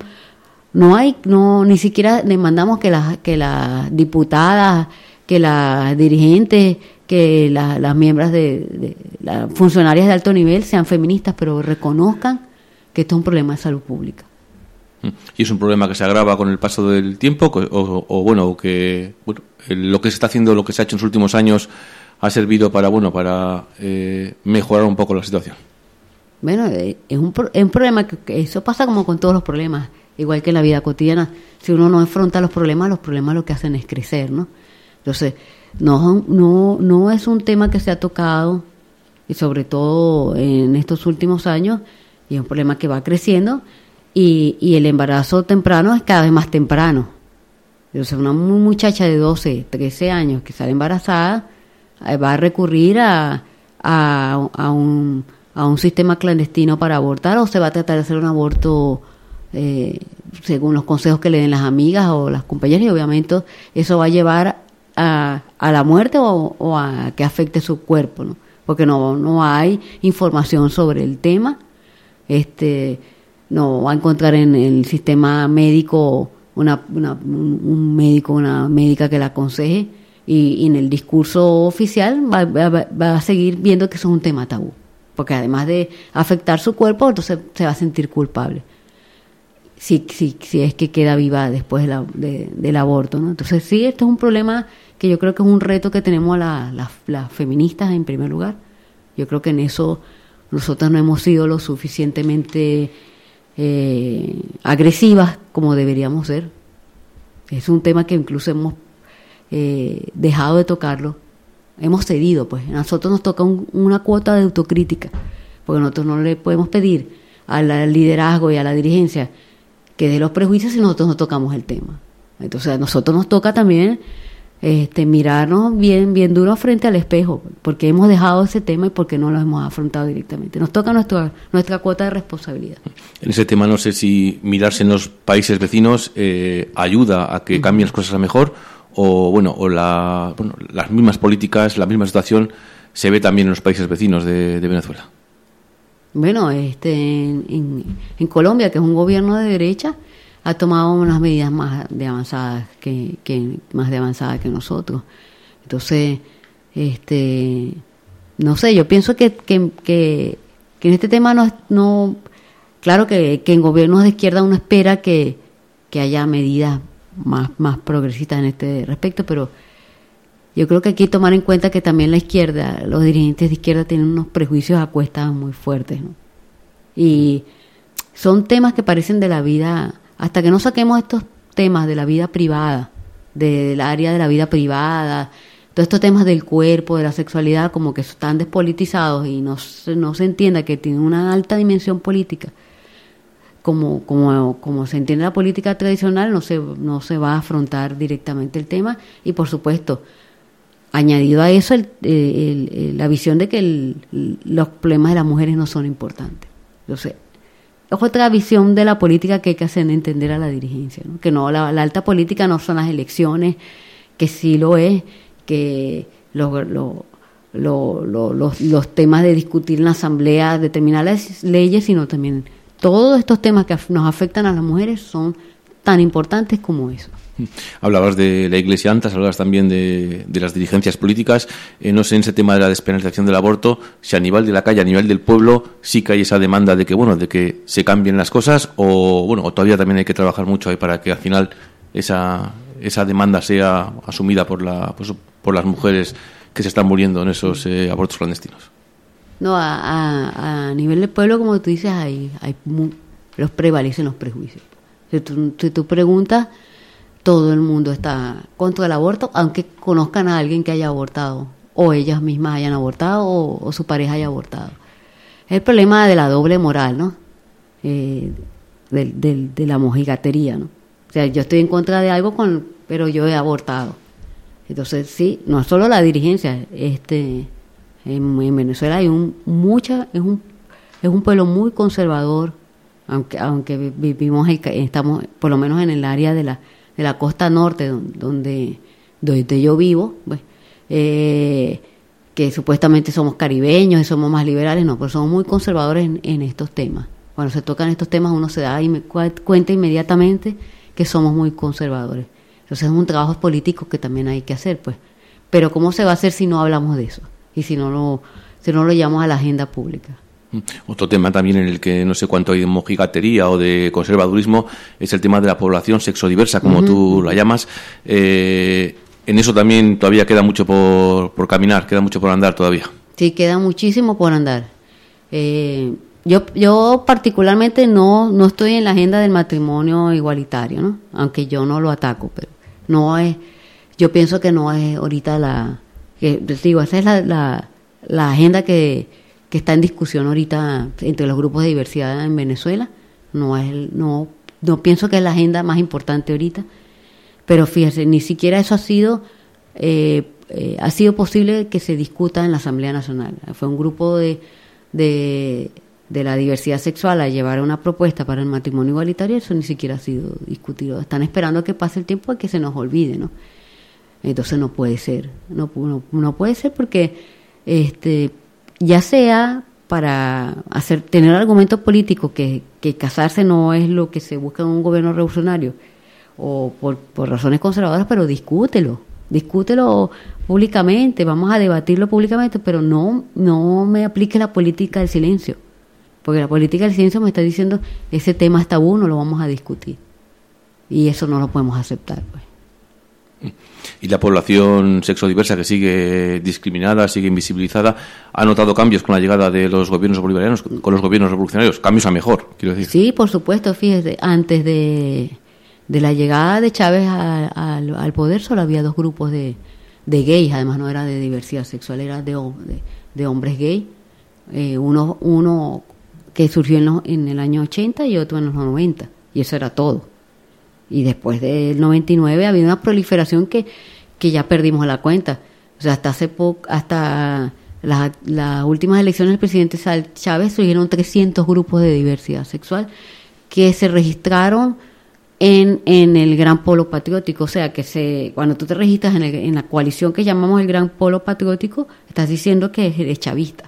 no hay, no, ni siquiera demandamos que las, que las diputadas, que las dirigentes, que la, las miembros de, de las funcionarias de alto nivel sean feministas, pero reconozcan que esto es un problema de salud pública. ¿Y es un problema que se agrava con el paso del tiempo? O, o bueno, que bueno, lo que se está haciendo, lo que se ha hecho en los últimos años ha servido para bueno para eh, mejorar un poco la situación. Bueno, es un, es un problema que, que eso pasa como con todos los problemas, igual que en la vida cotidiana. Si uno no enfrenta los problemas, los problemas lo que hacen es crecer, ¿no? Entonces, no, no, no es un tema que se ha tocado, y sobre todo en estos últimos años, y es un problema que va creciendo, y, y el embarazo temprano es cada vez más temprano. Entonces, una muchacha de doce, trece años que sale embarazada va a recurrir a, a, a, un, a un sistema clandestino para abortar, o se va a tratar de hacer un aborto eh, según los consejos que le den las amigas o las compañeras, y obviamente eso va a llevar a, a la muerte o, o a que afecte su cuerpo, ¿no? Porque no, no hay información sobre el tema. Este, no va a encontrar en el sistema médico una, una, un médico, una médica que la aconseje, y, y en el discurso oficial va, va, va a seguir viendo que eso es un tema tabú, porque además de afectar su cuerpo, entonces se va a sentir culpable si, si, si es que queda viva después de la, de, del aborto, ¿no? Entonces sí, esto es un problema que yo creo que es un reto que tenemos las la, la feministas en primer lugar. Yo creo que en eso nosotras no hemos sido lo suficientemente eh, agresivas como deberíamos ser. Es un tema que incluso hemos eh, dejado de tocarlo, hemos cedido, pues a nosotros nos toca un, una cuota de autocrítica, porque nosotros no le podemos pedir al, al liderazgo y a la dirigencia que dé los prejuicios si nosotros no tocamos el tema. Entonces a nosotros nos toca también este, mirarnos bien, bien duro frente al espejo, porque hemos dejado ese tema y porque no lo hemos afrontado directamente. Nos toca nuestra, nuestra cuota de responsabilidad. En ese tema no sé si mirarse en los países vecinos eh, ayuda a que uh-huh. cambien las cosas a mejor, o bueno, o la, bueno, las mismas políticas, la misma situación se ve también en los países vecinos de, de Venezuela. Bueno, este, en, en, en Colombia, que es un gobierno de derecha, ha tomado unas medidas más de avanzadas que, que más de avanzadas que nosotros. Entonces, este, no sé, yo pienso que que, que, que en este tema no, no claro que, que en gobiernos de izquierda uno espera que, que haya medidas más, más progresistas en este respecto, pero yo creo que hay que tomar en cuenta que también la izquierda, los dirigentes de izquierda tienen unos prejuicios a cuestas muy fuertes, ¿no? Y son temas que parecen de la vida, hasta que no saquemos estos temas de la vida privada, del área de la vida privada, todos estos temas del cuerpo, de la sexualidad, como que están despolitizados y no, no se entienda que tienen una alta dimensión política, como, como, como se entiende la política tradicional, no se, no se va a afrontar directamente el tema. Y por supuesto, añadido a eso, el, el, el, la visión de que el, los problemas de las mujeres no son importantes. Entonces, es otra visión de la política que hay que hacer entender a la dirigencia, ¿no? Que no, la, la alta política no son las elecciones, que sí lo es, que lo, lo, lo, lo, los, los temas de discutir en la asamblea, determinar las leyes, sino también todos estos temas que nos afectan a las mujeres son tan importantes como eso. Hablabas de la Iglesia antes, hablabas también de, de las dirigencias políticas. Eh, no sé, en ese tema de la despenalización del aborto, si a nivel de la calle, a nivel del pueblo, sí que hay esa demanda de que, bueno, de que se cambien las cosas, o bueno, o todavía también hay que trabajar mucho ahí para que al final esa esa demanda sea asumida por la pues, por las mujeres que se están muriendo en esos eh, abortos clandestinos. No, a, a, a nivel del pueblo, como tú dices, hay, hay muy, los prevalecen los prejuicios. Si tú, si tú preguntas, todo el mundo está contra el aborto, aunque conozcan a alguien que haya abortado, o ellas mismas hayan abortado, o, o su pareja haya abortado. Es el problema de la doble moral, ¿no? Eh, de, de, de la mojigatería, ¿no? O sea, yo estoy en contra de algo, con, pero yo he abortado. Entonces, sí, no es solo la dirigencia. Este, en, en Venezuela hay un mucha, es un es un pueblo muy conservador, aunque aunque vivimos, estamos por lo menos en el área de la de la costa norte, donde, donde yo vivo, pues, eh, que supuestamente somos caribeños y somos más liberales, no, pero somos muy conservadores en, en estos temas. Cuando se tocan estos temas uno se da y me cuenta inmediatamente que somos muy conservadores. Entonces es un trabajo político que también hay que hacer, pues. Pero ¿cómo se va a hacer si no hablamos de eso? Y si no lo, si no lo llevamos a la agenda pública. Otro tema también en el que no sé cuánto hay de mojigatería o de conservadurismo es el tema de la población sexodiversa, como uh-huh. tú la llamas. Eh, en eso también todavía queda mucho por, por caminar, queda mucho por andar todavía. Sí, queda muchísimo por andar. Eh, yo yo particularmente no no estoy en la agenda del matrimonio igualitario, ¿no? Aunque yo no lo ataco, pero no es, yo pienso que no es ahorita la, que digo, esa es la, la, la agenda que que está en discusión ahorita entre los grupos de diversidad en Venezuela. No es no no pienso que es la agenda más importante ahorita, pero fíjese, ni siquiera eso ha sido eh, eh, ha sido posible que se discuta en la Asamblea Nacional. Fue un grupo de de, de la diversidad sexual a llevar una propuesta para el matrimonio igualitario, eso ni siquiera ha sido discutido. Están esperando a que pase el tiempo, a que se nos olvide, ¿no? Entonces no puede ser, no no, no puede ser porque este ya sea para hacer tener argumentos políticos que, que casarse no es lo que se busca en un gobierno revolucionario, o por, por razones conservadoras, pero discútelo, discútelo públicamente, vamos a debatirlo públicamente, pero no, no me aplique la política del silencio, porque la política del silencio me está diciendo ese tema es tabú, no lo vamos a discutir, y eso no lo podemos aceptar, pues. Y la población sexodiversa, que sigue discriminada, sigue invisibilizada, ¿ha notado cambios con la llegada de los gobiernos bolivarianos, con los gobiernos revolucionarios? Cambios a mejor, quiero decir. Sí, por supuesto, fíjese, antes de, de la llegada de Chávez a, a, al poder solo había dos grupos de, de gays, además no era de diversidad sexual, era de, de, de hombres gay, eh, uno, uno que surgió en, los, en el año ochenta y otro en los noventa, y eso era todo. Y después del noventa y nueve había una proliferación que, que ya perdimos la cuenta. O sea, hasta hace poco, hasta las, las últimas elecciones del presidente Chávez surgieron trescientos grupos de diversidad sexual que se registraron en, en el Gran Polo Patriótico. O sea, que se cuando tú te registras en, el, en la coalición que llamamos el Gran Polo Patriótico, estás diciendo que eres chavista.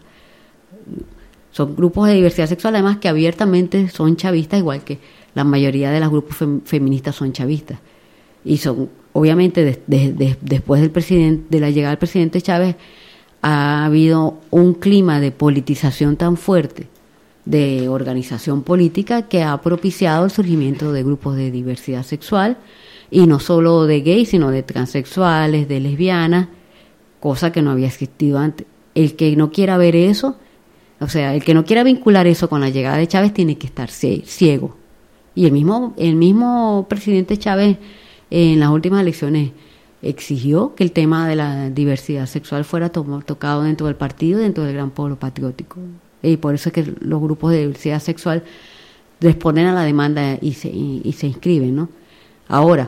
Son grupos de diversidad sexual, además, que abiertamente son chavistas, igual que la mayoría de los grupos fem, feministas son chavistas. Y son, obviamente, de, de, de, después del presidente, de la llegada del presidente Chávez, ha habido un clima de politización tan fuerte, de organización política, que ha propiciado el surgimiento de grupos de diversidad sexual, y no solo de gays, sino de transexuales, de lesbianas, cosa que no había existido antes. El que no quiera ver eso, o sea, el que no quiera vincular eso con la llegada de Chávez, tiene que estar ciego. Y el mismo el mismo presidente Chávez en las últimas elecciones exigió que el tema de la diversidad sexual fuera to- tocado dentro del partido, dentro del Gran Polo Patriótico. Y por eso es que los grupos de diversidad sexual responden a la demanda y se, y, y se inscriben, ¿no? Ahora,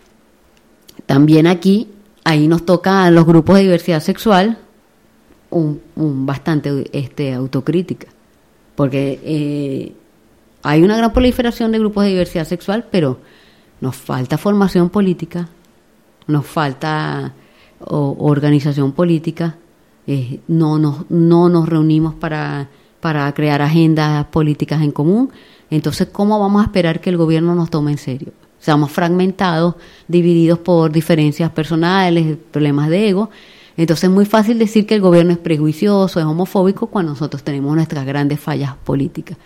también aquí, ahí nos toca a los grupos de diversidad sexual un, un bastante este, autocrítica, porque eh, hay una gran proliferación de grupos de diversidad sexual, pero nos falta formación política, nos falta o, organización política, eh, no, nos, no nos reunimos para, para crear agendas políticas en común. Entonces, ¿cómo vamos a esperar que el gobierno nos tome en serio? Estamos fragmentados, divididos por diferencias personales, problemas de ego. Entonces es muy fácil decir que el gobierno es prejuicioso, es homofóbico, cuando nosotros tenemos nuestras grandes fallas políticas.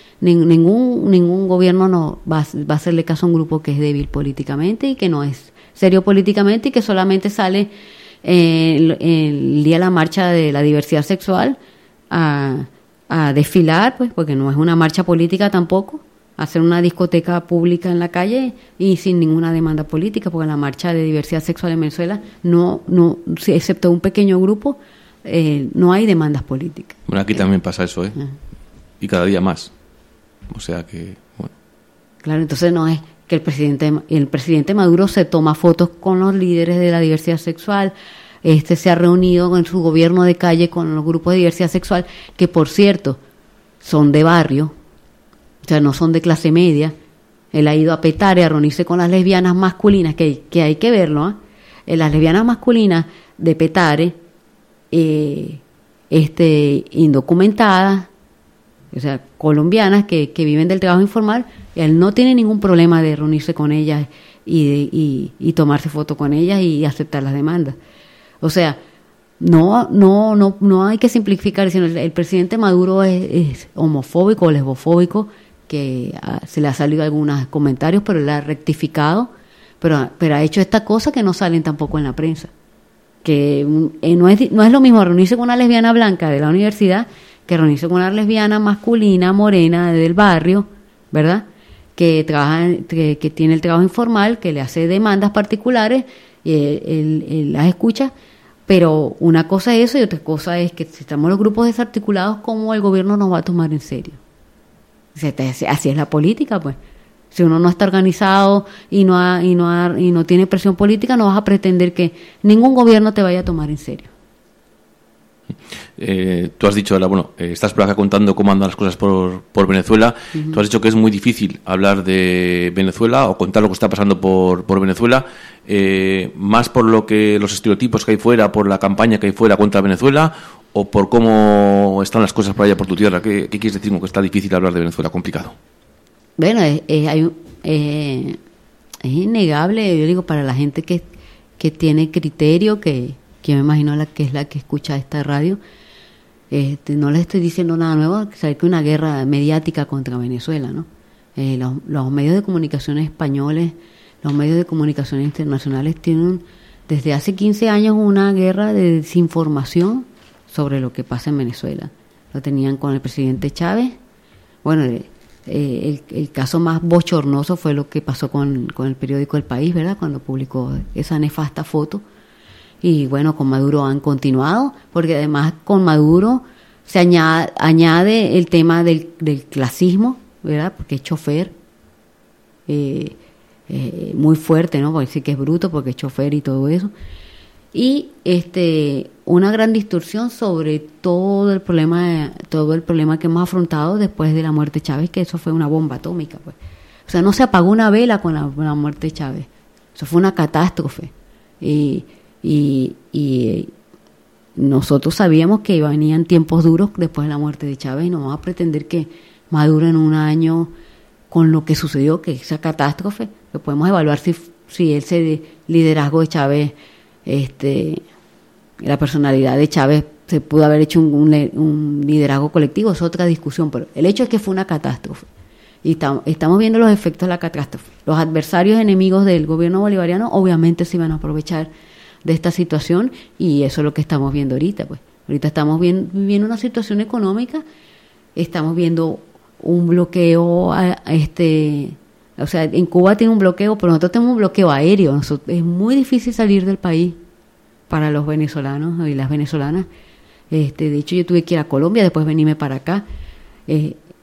Ningún, ningún gobierno no va, va a hacerle caso a un grupo que es débil políticamente y que no es serio políticamente y que solamente sale eh, el, el día de la marcha de la diversidad sexual a, a desfilar, pues, porque no es una marcha política tampoco, hacer una discoteca pública en la calle y sin ninguna demanda política, porque la marcha de diversidad sexual en Venezuela, no, no, excepto un pequeño grupo, eh, no hay demandas políticas. Bueno, aquí también pasa eso, ¿eh? Uh-huh. Y cada día más. O sea que, bueno. Claro, entonces no es que el presidente el presidente Maduro se toma fotos con los líderes de la diversidad sexual, este se ha reunido con su gobierno de calle con los grupos de diversidad sexual, que por cierto, son de barrio, o sea, no son de clase media. Él ha ido a Petare a reunirse con las lesbianas masculinas, que hay que, hay que verlo, ¿eh? Las lesbianas masculinas de Petare, eh, este, indocumentadas, o sea, colombianas que, que viven del trabajo informal, él no tiene ningún problema de reunirse con ellas y, de, y, y tomarse fotos con ellas y aceptar las demandas. O sea, no no no no hay que simplificar, sino el, el presidente Maduro es, es homofóbico o lesbofóbico, que a, se le ha salido algunos comentarios, pero él ha rectificado, pero, pero ha hecho esta cosa que no salen tampoco en la prensa. Que eh, no es no es lo mismo reunirse con una lesbiana blanca de la universidad que reunirse con una lesbiana masculina, morena, del barrio, ¿verdad? Que trabaja, que, que tiene el trabajo informal, que le hace demandas particulares, eh, él, él las escucha, pero una cosa es eso y otra cosa es que si estamos los grupos desarticulados, ¿cómo el gobierno nos va a tomar en serio? Así es la política, pues. Si uno no está organizado y no ha, y no ha, y no tiene presión política, no vas a pretender que ningún gobierno te vaya a tomar en serio. Eh, tú has dicho, bueno, eh, estás por acá contando cómo andan las cosas por, por Venezuela. Uh-huh. Tú has dicho que es muy difícil hablar de Venezuela o contar lo que está pasando por, por Venezuela, eh, más por lo que los estereotipos que hay fuera, por la campaña que hay fuera contra Venezuela, o por cómo están las cosas por allá por tu tierra. ¿Qué, qué quieres decir con que está difícil hablar de Venezuela? Complicado. Bueno, es, es, hay, eh, es innegable, yo digo, para la gente que, que tiene criterio, que que me imagino la que es la que escucha esta radio, este, no les estoy diciendo nada nuevo, saber que una guerra mediática contra Venezuela, ¿no? Eh, los, los medios de comunicación españoles, los medios de comunicación internacionales tienen desde hace quince años una guerra de desinformación sobre lo que pasa en Venezuela. Lo tenían con el presidente Chávez. Bueno, eh, el, el caso más bochornoso fue lo que pasó con, con el periódico El País, ¿verdad? Cuando publicó esa nefasta foto. Y bueno, con Maduro han continuado, porque además con Maduro se añade, añade el tema del, del clasismo, ¿verdad? Porque es chofer, eh, eh, muy fuerte, ¿no? Porque sí que es bruto, porque es chofer y todo eso. Y este una gran distorsión sobre todo el problema, todo el problema que hemos afrontado después de la muerte de Chávez, que eso fue una bomba atómica, pues. O sea, no se apagó una vela con la, con la muerte de Chávez. Eso fue una catástrofe. Y Y, y nosotros sabíamos que venían tiempos duros después de la muerte de Chávez, y no vamos a pretender que Maduro en un año, con lo que sucedió, que esa catástrofe, que podemos evaluar si, si ese liderazgo de Chávez, este, la personalidad de Chávez, se pudo haber hecho un, un, un liderazgo colectivo, es otra discusión, pero el hecho es que fue una catástrofe. Y estamos, estamos viendo los efectos de la catástrofe. Los adversarios enemigos del gobierno bolivariano obviamente se van a aprovechar de esta situación, y eso es lo que estamos viendo ahorita. Pues ahorita estamos viendo, viviendo una situación económica, estamos viendo un bloqueo, a, a este, o sea, en Cuba tiene un bloqueo, pero nosotros tenemos un bloqueo aéreo. Nosotros, es muy difícil salir del país para los venezolanos y las venezolanas. Este, de hecho, yo tuve que ir a Colombia, después venirme para acá. Eh,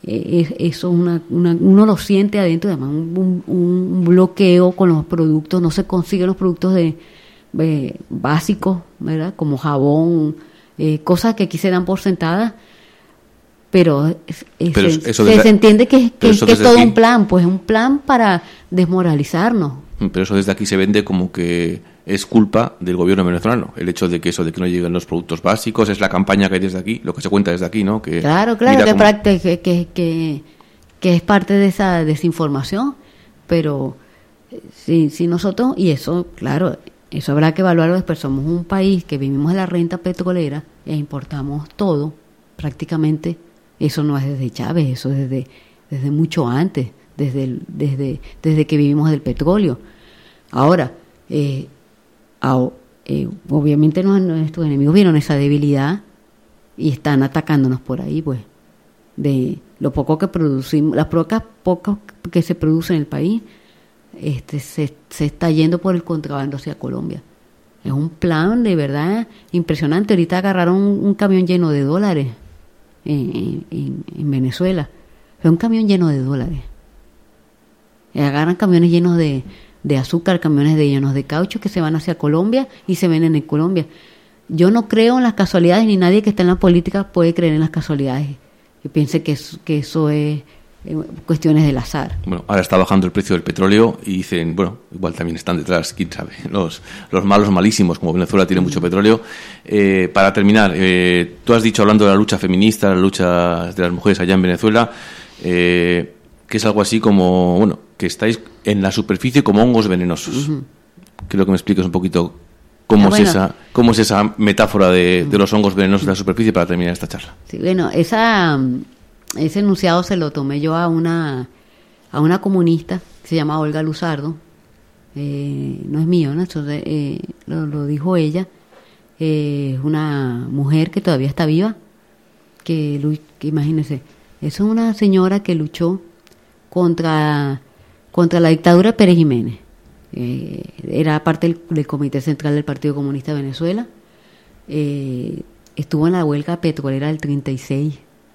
eh, eso una, una, uno lo siente adentro, además un, un, un bloqueo con los productos, no se consiguen los productos de, de básicos, ¿verdad? Como jabón, eh, cosas que aquí se dan por sentadas, pero, eh, pero se, eso se, desde, se entiende que, que, que es todo aquí, un plan, pues un plan para desmoralizarnos. Pero eso desde aquí se vende como que es culpa del gobierno venezolano, el hecho de que eso de que no lleguen los productos básicos, es la campaña que hay desde aquí, lo que se cuenta desde aquí, ¿no? Que claro, claro, que, cómo... que, que, que, que es parte de esa desinformación, pero si, si nosotros, y eso, claro, eso habrá que evaluarlo después, somos un país que vivimos de la renta petrolera e importamos todo, prácticamente, eso no es desde Chávez, eso es desde, desde mucho antes, desde, el, desde, desde que vivimos del petróleo. Ahora, eh, a, eh, obviamente nos, nuestros enemigos vieron esa debilidad y están atacándonos por ahí, pues, de lo poco que producimos, las pocas pocas que se produce en el país, este se, se está yendo por el contrabando hacia Colombia. Es un plan de verdad impresionante. Ahorita agarraron un, un camión lleno de dólares en, en, en Venezuela. Es un camión lleno de dólares. Y agarran camiones llenos de de azúcar, camiones de llenos de caucho que se van hacia Colombia y se venden en Colombia. Yo no creo en las casualidades, ni nadie que está en la política puede creer en las casualidades. Yo pienso que eso, que eso es eh, cuestiones del azar. Bueno, ahora está bajando el precio del petróleo y dicen, bueno, igual también están detrás, quién sabe, los, los malos malísimos, como Venezuela tiene mucho petróleo. Eh, para terminar, eh, tú has dicho, hablando de la lucha feminista, la lucha de las mujeres allá en Venezuela, eh, que es algo así como, bueno, que estáis en la superficie como hongos venenosos. Uh-huh. Quiero que me expliques un poquito cómo, ah, bueno. es, esa, cómo es esa metáfora de, de los hongos venenosos de la superficie para terminar esta charla. Sí, bueno, esa, ese enunciado se lo tomé yo a una, a una comunista que se llama Olga Luzardo. Eh, no es mío, ¿no? Entonces, eh, lo, lo dijo ella. Eh, es una mujer que todavía está viva, que, que imagínense, es una señora que luchó contra... contra la dictadura de Pérez Jiménez. Eh, era parte del, del Comité Central del Partido Comunista de Venezuela. Eh, estuvo en la huelga petrolera del treinta y seis.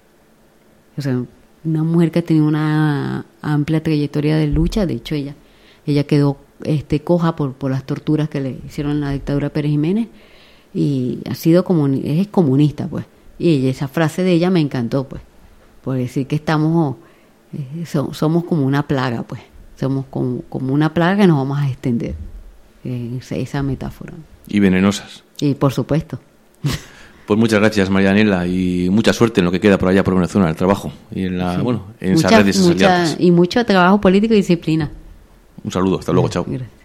O sea, una mujer que tenía una amplia trayectoria de lucha. De hecho, ella ella quedó este, coja por, por las torturas que le hicieron en la dictadura de Pérez Jiménez. Y ha sido comuni- es comunista, pues. Y ella, esa frase de ella me encantó, pues. Por decir que estamos... Eh, so, somos como una plaga, pues. Somos como, como una plaga que nos vamos a extender. Eh, esa metáfora. Y venenosas. Y por supuesto. Pues muchas gracias, Marianela, y mucha suerte en lo que queda por allá por Venezuela, en el trabajo y en la, sí. bueno, en mucha, esas redes mucha, aliadas. Y mucho trabajo político y disciplina. Un saludo, hasta luego, chao. Gracias.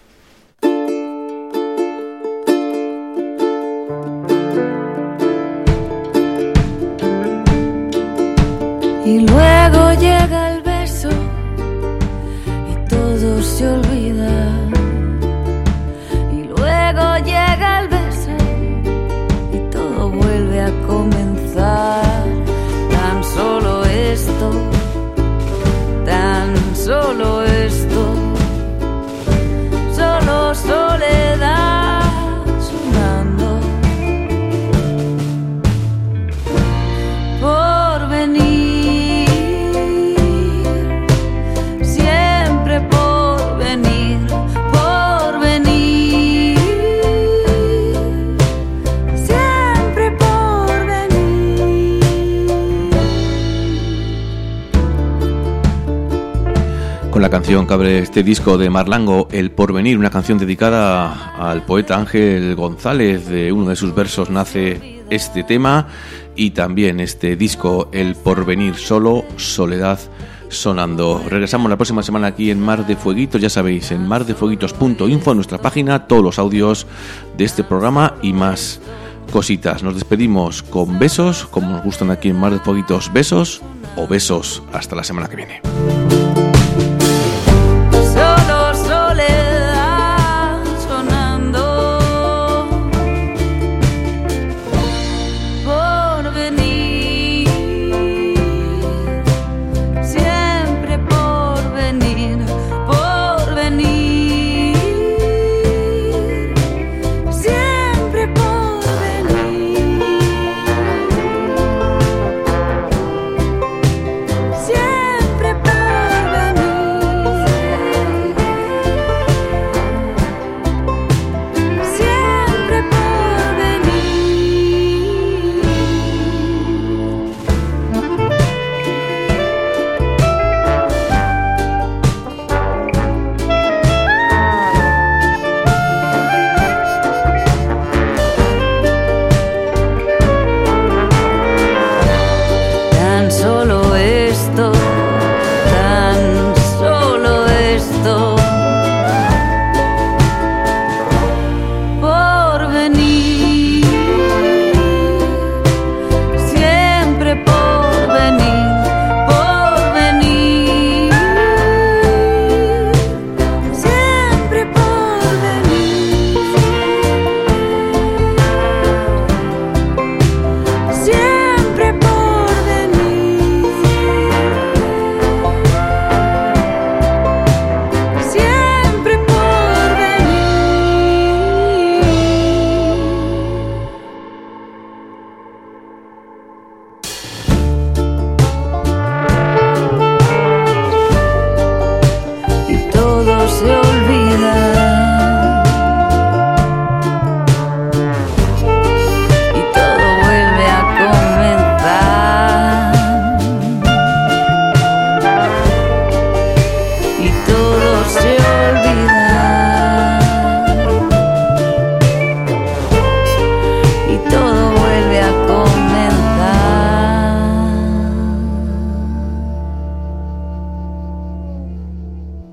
Y luego llega el beso y todo se olvida. Y luego llega el beso y todo vuelve a comenzar. Tan solo esto, tan solo esto, solo soledad sonando. Por venir. Con la canción que abre este disco de Marlango, El Porvenir, una canción dedicada al poeta Ángel González. De uno de sus versos nace este tema y también este disco, El Porvenir, solo soledad sonando. Regresamos la próxima semana aquí en Mar de Fueguitos, ya sabéis, en mar de fueguitos punto info, en nuestra página, todos los audios de este programa y más cositas. Nos despedimos con besos, como nos gustan aquí en Mar de Fueguitos, besos o besos hasta la semana que viene.